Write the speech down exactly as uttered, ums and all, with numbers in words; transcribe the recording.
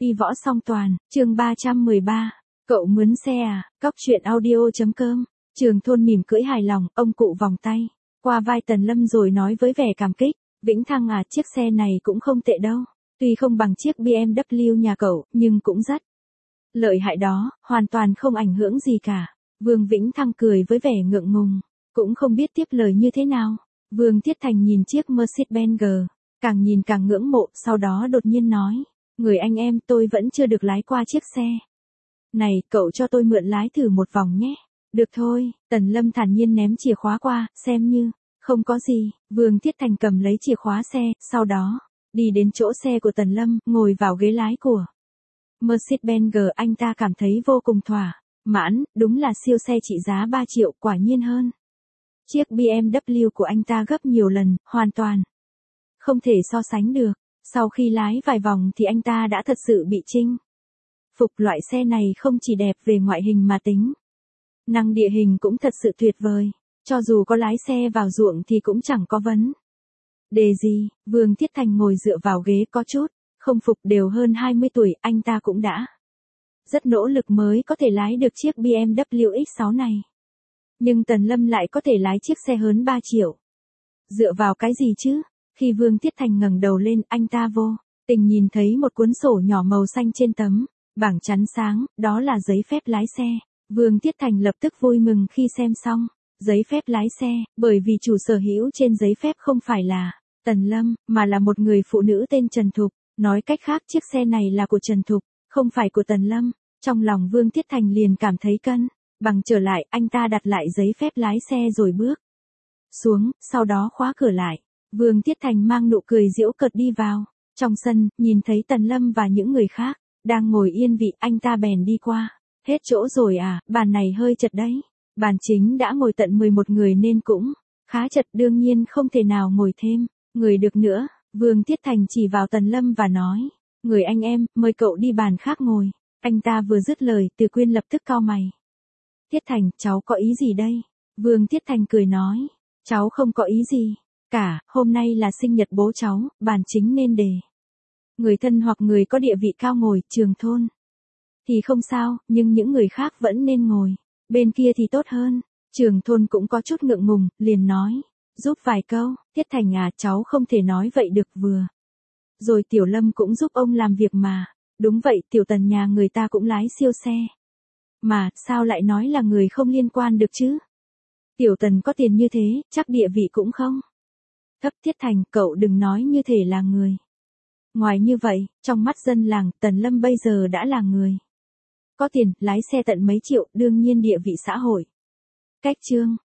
Đi võ song toàn, chương ba trăm mười ba. Cậu mướn xe à? Cóc truyện audio.com. Trường Thôn mỉm cưỡi hài lòng, ông cụ vòng tay qua vai Tần Lâm rồi nói với vẻ cảm kích, Vĩnh Thăng à, chiếc xe này cũng không tệ đâu. Tuy không bằng chiếc bê em vê nhà cậu, nhưng cũng rất lợi hại đó, hoàn toàn không ảnh hưởng gì cả. Vương Vĩnh Thăng cười với vẻ ngượng ngùng, cũng không biết tiếp lời như thế nào. Vương Thiết Thành nhìn chiếc Mercedes-Benz, càng nhìn càng ngưỡng mộ, sau đó đột nhiên nói, người anh em, tôi vẫn chưa được lái qua chiếc xe này, cậu cho tôi mượn lái thử một vòng nhé. Được thôi, Tần Lâm thản nhiên ném chìa khóa qua, xem như không có gì. Vương Thiết Thành cầm lấy chìa khóa xe, sau đó đi đến chỗ xe của Tần Lâm, ngồi vào ghế lái của Mercedes-Benz. Anh ta cảm thấy vô cùng thỏa mãn, đúng là siêu xe trị giá ba triệu, quả nhiên hơn chiếc bê em vê của anh ta gấp nhiều lần, hoàn toàn không thể so sánh được. Sau khi lái vài vòng thì anh ta đã thật sự bị chinh phục. Loại xe này không chỉ đẹp về ngoại hình mà tính năng địa hình cũng thật sự tuyệt vời. Cho dù có lái xe vào ruộng thì cũng chẳng có vấn đề gì. Vương Thiết Thành ngồi dựa vào ghế có chút không phục, đều hơn hai mươi tuổi, anh ta cũng đã rất nỗ lực mới có thể lái được chiếc bê em vê ích sáu này. Nhưng Tần Lâm lại có thể lái chiếc xe hơn ba triệu. Dựa vào cái gì chứ? Khi Vương Thiết Thành ngẩng đầu lên, anh ta vô tình nhìn thấy một cuốn sổ nhỏ màu xanh trên tấm bảng chắn sáng, đó là giấy phép lái xe. Vương Thiết Thành lập tức vui mừng khi xem xong giấy phép lái xe, bởi vì chủ sở hữu trên giấy phép không phải là Tần Lâm, mà là một người phụ nữ tên Trần Thục. Nói cách khác, chiếc xe này là của Trần Thục, không phải của Tần Lâm. Trong lòng Vương Thiết Thành liền cảm thấy cân bằng trở lại, anh ta đặt lại giấy phép lái xe rồi bước xuống, sau đó khóa cửa lại. Vương Thiết Thành mang nụ cười giễu cợt đi vào trong sân, nhìn thấy Tần Lâm và những người khác đang ngồi yên vị, anh ta bèn đi qua. Hết chỗ rồi à, bàn này hơi chật đấy. Bàn chính đã ngồi tận mười một người nên cũng khá chật, đương nhiên không thể nào ngồi thêm người được nữa. Vương Thiết Thành chỉ vào Tần Lâm và nói, người anh em, mời cậu đi bàn khác ngồi. Anh ta vừa dứt lời, Từ Quyên lập tức cau mày. Thiết Thành, cháu có ý gì đây? Vương Thiết Thành cười nói, cháu không có ý gì cả, hôm nay là sinh nhật bố cháu, bàn chính nên để người thân hoặc người có địa vị cao ngồi. Trường Thôn thì không sao, nhưng những người khác vẫn nên ngồi bên kia thì tốt hơn. Trường Thôn cũng có chút ngượng ngùng, liền nói, giúp vài câu. Thiết Thành à, cháu không thể nói vậy được, vừa rồi Tiểu Lâm cũng giúp ông làm việc mà. Đúng vậy, Tiểu Tần nhà người ta cũng lái siêu xe mà, sao lại nói là người không liên quan được chứ? Tiểu Tần có tiền như thế, chắc địa vị cũng không thấp. Thiết Thành, cậu đừng nói như thể là người ngoài như vậy. Trong mắt dân làng, Tần Lâm bây giờ đã là người có tiền, lái xe tận mấy triệu, đương nhiên địa vị xã hội cách trương